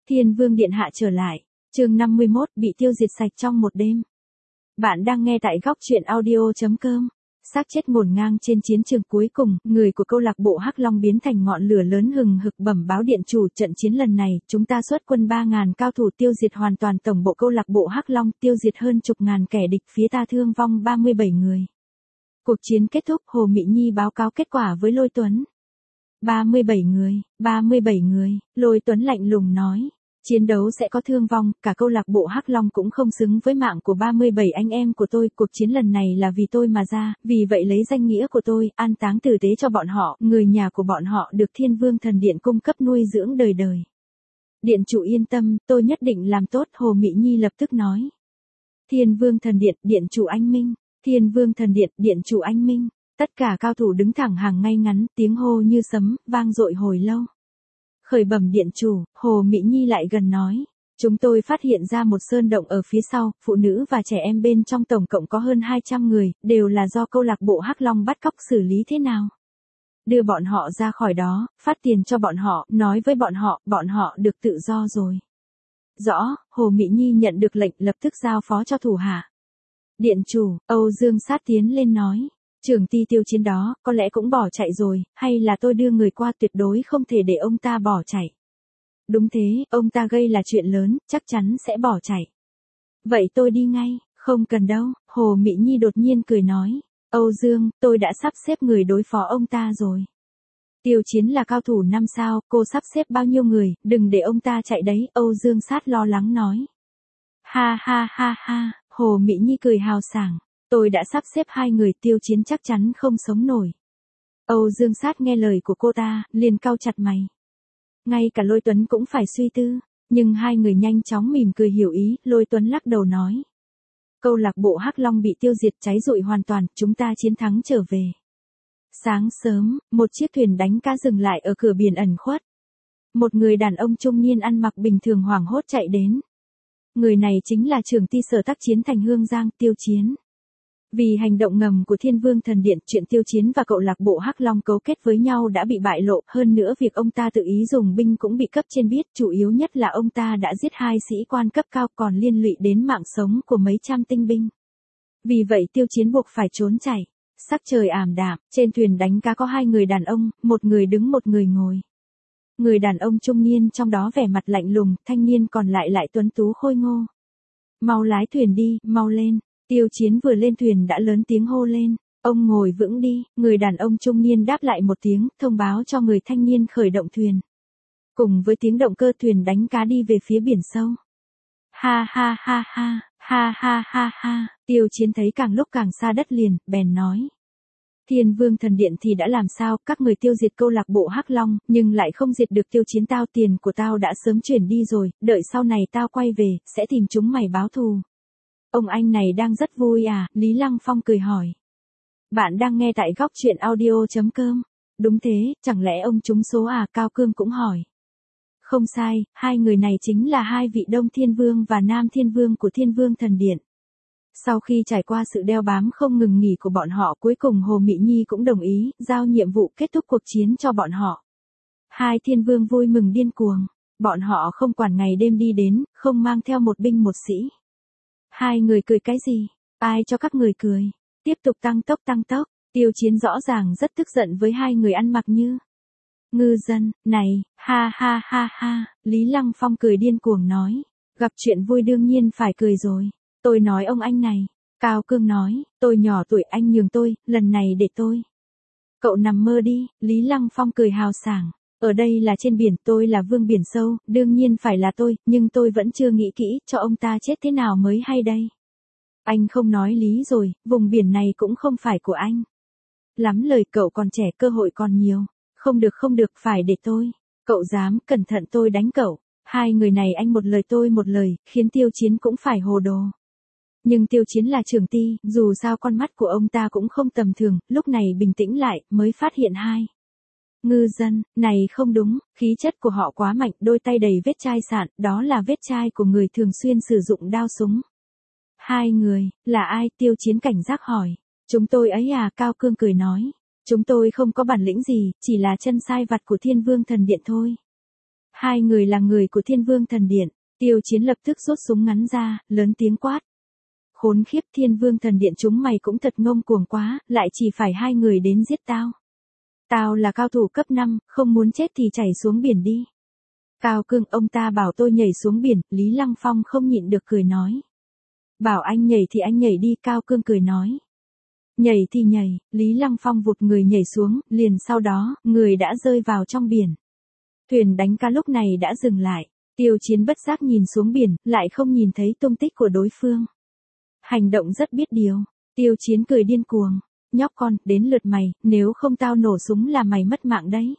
Thiên Vương Điện Hạ trở lại, chương 51 bị tiêu diệt sạch trong một đêm. Bạn đang nghe tại góc truyện audio.com. Xác chết ngổn ngang trên chiến trường cuối cùng, người của câu lạc bộ Hắc Long biến thành ngọn lửa lớn hừng hực bẩm báo điện chủ trận chiến lần này, chúng ta xuất quân 3.000 cao thủ tiêu diệt hoàn toàn tổng bộ câu lạc bộ Hắc Long, tiêu diệt hơn chục ngàn kẻ địch, phía ta thương vong 37 người. Cuộc chiến kết thúc, Hồ Mị Nhi báo cáo kết quả với Lôi Tuấn. 37 người, Lôi Tuấn lạnh lùng nói. Chiến đấu sẽ có thương vong, cả câu lạc bộ Hắc Long cũng không xứng với mạng của 37 anh em của tôi, cuộc chiến lần này là vì tôi mà ra, vì vậy lấy danh nghĩa của tôi, an táng tử tế cho bọn họ, người nhà của bọn họ được Thiên Vương Thần Điện cung cấp nuôi dưỡng đời đời. Điện chủ yên tâm, tôi nhất định làm tốt, Hồ Mị Nhi lập tức nói. Thiên Vương Thần Điện, Điện chủ anh minh, Thiên Vương Thần Điện, Điện chủ anh minh, tất cả cao thủ đứng thẳng hàng ngay ngắn, tiếng hô như sấm, vang dội hồi lâu. Khởi bẩm điện chủ, Hồ Mị Nhi lại gần nói. Chúng tôi phát hiện ra một sơn động ở phía sau, phụ nữ và trẻ em bên trong tổng cộng có hơn 200 người, đều là do câu lạc bộ Hắc Long bắt cóc, xử lý thế nào? Đưa bọn họ ra khỏi đó, phát tiền cho bọn họ, nói với bọn họ được tự do rồi. Rõ, Hồ Mị Nhi nhận được lệnh lập tức giao phó cho thủ hạ. Điện chủ, Âu Dương Sát tiến lên nói. Trưởng ty tiêu chiến đó, có lẽ cũng bỏ chạy rồi, hay là tôi đưa người qua, tuyệt đối không thể để ông ta bỏ chạy. Đúng thế, ông ta gây là chuyện lớn, chắc chắn sẽ bỏ chạy. Vậy tôi đi ngay, không cần đâu, Hồ Mị Nhi đột nhiên cười nói. Âu Dương, tôi đã sắp xếp người đối phó ông ta rồi. Tiêu chiến là cao thủ 5 sao, cô sắp xếp bao nhiêu người, đừng để ông ta chạy đấy, Âu Dương Sát lo lắng nói. Ha, Hồ Mị Nhi cười hào sảng. Tôi đã sắp xếp 2 người, tiêu chiến chắc chắn không sống nổi. Âu Dương Sát nghe lời của cô ta, liền cau chặt mày. Ngay cả Lôi Tuấn cũng phải suy tư, nhưng 2 người nhanh chóng mỉm cười hiểu ý, Lôi Tuấn lắc đầu nói. Câu lạc bộ Hắc Long bị tiêu diệt cháy rụi hoàn toàn, chúng ta chiến thắng trở về. Sáng sớm, một chiếc thuyền đánh cá dừng lại ở cửa biển ẩn khuất. Một người đàn ông trung niên ăn mặc bình thường hoảng hốt chạy đến. Người này chính là trưởng ty sở tác chiến thành Hương Giang, Tiêu Chiến. Vì hành động ngầm của Thiên Vương Thần Điện, chuyện Tiêu Chiến và câu lạc bộ Hắc Long cấu kết với nhau đã bị bại lộ, hơn nữa việc ông ta tự ý dùng binh cũng bị cấp trên biết, chủ yếu nhất là ông ta đã giết 2 sĩ quan cấp cao còn liên lụy đến mạng sống của mấy trăm tinh binh. Vì vậy Tiêu Chiến buộc phải trốn chạy. Sắc trời ảm đạm, trên thuyền đánh cá có 2 người đàn ông, một người đứng một người ngồi. Người đàn ông trung niên trong đó vẻ mặt lạnh lùng, thanh niên còn lại tuấn tú khôi ngô. Mau lái thuyền đi, mau lên. Tiêu Chiến vừa lên thuyền đã lớn tiếng hô lên, ông ngồi vững đi, người đàn ông trung niên đáp lại một tiếng, thông báo cho người thanh niên khởi động thuyền. Cùng với tiếng động cơ, thuyền đánh cá đi về phía biển sâu. Ha, Tiêu Chiến thấy càng lúc càng xa đất liền, bèn nói. Thiên Vương Thần Điện thì đã làm sao, các người tiêu diệt câu lạc bộ Hắc Long, nhưng lại không diệt được Tiêu Chiến tao, tiền của tao đã sớm chuyển đi rồi, đợi sau này tao quay về, sẽ tìm chúng mày báo thù. Ông anh này đang rất vui à, Lý Lăng Phong cười hỏi. Bạn đang nghe tại góc truyện audio.com. Đúng thế, chẳng lẽ ông trúng số à, Cao Cương cũng hỏi. Không sai, 2 người này chính là 2 vị Đông Thiên Vương và Nam Thiên Vương của Thiên Vương Thần Điện. Sau khi trải qua sự đeo bám không ngừng nghỉ của bọn họ, cuối cùng Hồ Mị Nhi cũng đồng ý, giao nhiệm vụ kết thúc cuộc chiến cho bọn họ. 2 Thiên Vương vui mừng điên cuồng, bọn họ không quản ngày đêm đi đến, không mang theo một binh một sĩ. 2 người cười cái gì? Ai cho các người cười? Tiếp tục tăng tốc. Tiêu Chiến rõ ràng rất tức giận với 2 người ăn mặc như ngư dân, này, ha, Lý Lăng Phong cười điên cuồng nói. Gặp chuyện vui đương nhiên phải cười rồi. Tôi nói ông anh này. Cao Cương nói, tôi nhỏ tuổi anh nhường tôi, lần này để tôi. Cậu nằm mơ đi, Lý Lăng Phong cười hào sảng. Ở đây là trên biển, tôi là vương biển sâu, đương nhiên phải là tôi, nhưng tôi vẫn chưa nghĩ kỹ, cho ông ta chết thế nào mới hay đây. Anh không nói lý rồi, vùng biển này cũng không phải của anh. Lắm lời, cậu còn trẻ, cơ hội còn nhiều. Không được, phải để tôi. Cậu dám, cẩn thận tôi đánh cậu. 2 người này anh một lời tôi một lời, khiến Tiêu Chiến cũng phải hồ đồ. Nhưng Tiêu Chiến là trưởng ty, dù sao con mắt của ông ta cũng không tầm thường, lúc này bình tĩnh lại, mới phát hiện 2 ngư dân, này không đúng, khí chất của họ quá mạnh, đôi tay đầy vết chai sạn, đó là vết chai của người thường xuyên sử dụng đao súng. 2 người, là ai? Tiêu Chiến cảnh giác hỏi. Chúng tôi ấy à, Cao Cương cười nói. Chúng tôi không có bản lĩnh gì, chỉ là chân sai vặt của Thiên Vương Thần Điện thôi. Hai người là người của Thiên Vương Thần Điện. Tiêu Chiến lập tức rút súng ngắn ra, lớn tiếng quát. Khốn khiếp, Thiên Vương Thần Điện chúng mày cũng thật ngông cuồng quá, lại chỉ phải hai người đến giết tao. Tao là cao thủ cấp 5, không muốn chết thì chảy xuống biển đi. Cao Cương, ông ta bảo tôi nhảy xuống biển, Lý Lăng Phong không nhịn được cười nói. Bảo anh nhảy thì anh nhảy đi, Cao Cương cười nói. Nhảy thì nhảy, Lý Lăng Phong vụt người nhảy xuống, liền sau đó, người đã rơi vào trong biển. Thuyền đánh cá lúc này đã dừng lại, Tiêu Chiến bất giác nhìn xuống biển, lại không nhìn thấy tung tích của đối phương. Hành động rất biết điều, Tiêu Chiến cười điên cuồng. Nhóc con, đến lượt mày, nếu không tao nổ súng là mày mất mạng đấy.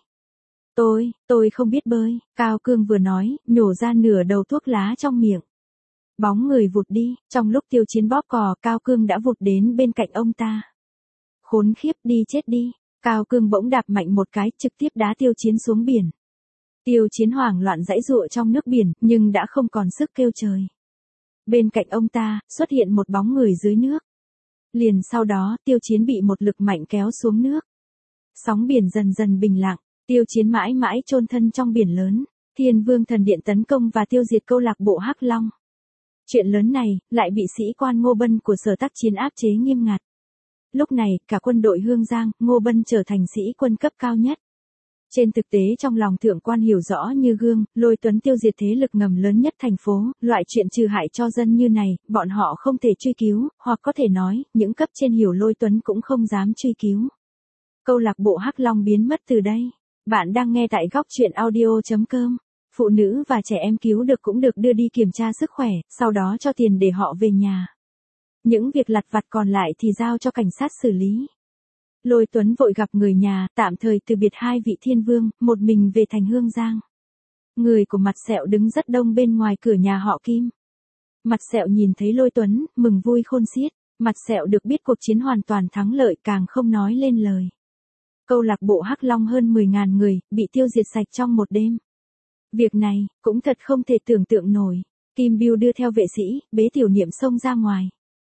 Tôi không biết bơi, Cao Cương vừa nói, nhổ ra nửa đầu thuốc lá trong miệng. Bóng người vụt đi, trong lúc Tiêu Chiến bóp cò, Cao Cương đã vụt đến bên cạnh ông ta. Khốn khiếp, đi chết đi, Cao Cương bỗng đạp mạnh một cái, trực tiếp đá Tiêu Chiến xuống biển. Tiêu Chiến hoảng loạn giãy giụa trong nước biển, nhưng đã không còn sức kêu trời. Bên cạnh ông ta, xuất hiện một bóng người dưới nước. Liền sau đó, Tiêu Chiến bị một lực mạnh kéo xuống nước. Sóng biển dần dần bình lặng, Tiêu Chiến mãi mãi chôn thân trong biển lớn. Thiên Vương Thần Điện tấn công và tiêu diệt câu lạc bộ Hắc Long. Chuyện lớn này, lại bị sĩ quan Ngô Bân của Sở Tác Chiến áp chế nghiêm ngặt. Lúc này, cả quân đội Hương Giang, Ngô Bân trở thành sĩ quân cấp cao nhất. Trên thực tế trong lòng thượng quan hiểu rõ như gương, Lôi Tuấn tiêu diệt thế lực ngầm lớn nhất thành phố, loại chuyện trừ hại cho dân như này, bọn họ không thể truy cứu, hoặc có thể nói, những cấp trên hiểu Lôi Tuấn cũng không dám truy cứu. Câu lạc bộ Hắc Long biến mất từ đây. Bạn đang nghe tại góc truyện audio.com. Phụ nữ và trẻ em cứu được cũng được đưa đi kiểm tra sức khỏe, sau đó cho tiền để họ về nhà. Những việc lặt vặt còn lại thì giao cho cảnh sát xử lý. Lôi Tuấn vội gặp người nhà, tạm thời từ biệt hai vị thiên vương, một mình về thành Hương Giang. Người của Mặt Sẹo đứng rất đông bên ngoài cửa nhà họ Kim. Mặt Sẹo nhìn thấy Lôi Tuấn, mừng vui khôn xiết. Mặt Sẹo được biết cuộc chiến hoàn toàn thắng lợi, càng không nói lên lời. Câu lạc bộ Hắc Long hơn 10.000 người, bị tiêu diệt sạch trong một đêm. Việc này, cũng thật không thể tưởng tượng nổi. Kim Bưu đưa theo vệ sĩ, bế Tiểu Niệm xông ra ngoài.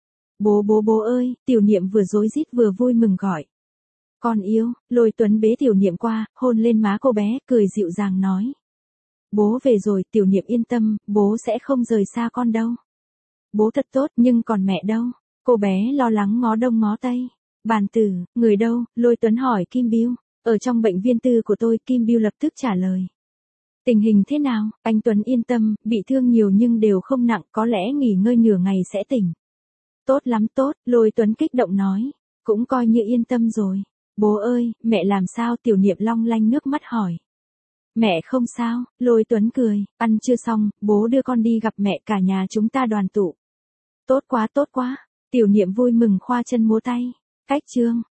Bố ơi, Tiểu Niệm vừa rối rít vừa vui mừng gọi. Con yêu, Lôi Tuấn bế Tiểu Niệm qua, hôn lên má cô bé, cười dịu dàng nói. Bố về rồi, Tiểu Niệm yên tâm, bố sẽ không rời xa con đâu. Bố thật tốt, nhưng còn mẹ đâu? Cô bé lo lắng ngó đông ngó tây. Bàn tử, người đâu? Lôi Tuấn hỏi Kim Bưu. Ở trong bệnh viện tư của tôi, Kim Bưu lập tức trả lời. Tình hình thế nào? Anh Tuấn yên tâm, bị thương nhiều nhưng đều không nặng, có lẽ nghỉ ngơi nửa ngày sẽ tỉnh. Tốt lắm tốt, Lôi Tuấn kích động nói. Cũng coi như yên tâm rồi. Bố ơi, mẹ làm sao? Tiểu Niệm long lanh nước mắt hỏi. Mẹ không sao, Lôi Tuấn cười, ăn chưa xong, bố đưa con đi gặp mẹ, cả nhà chúng ta đoàn tụ. Tốt quá, Tiểu Niệm vui mừng khoa chân múa tay. Cách chương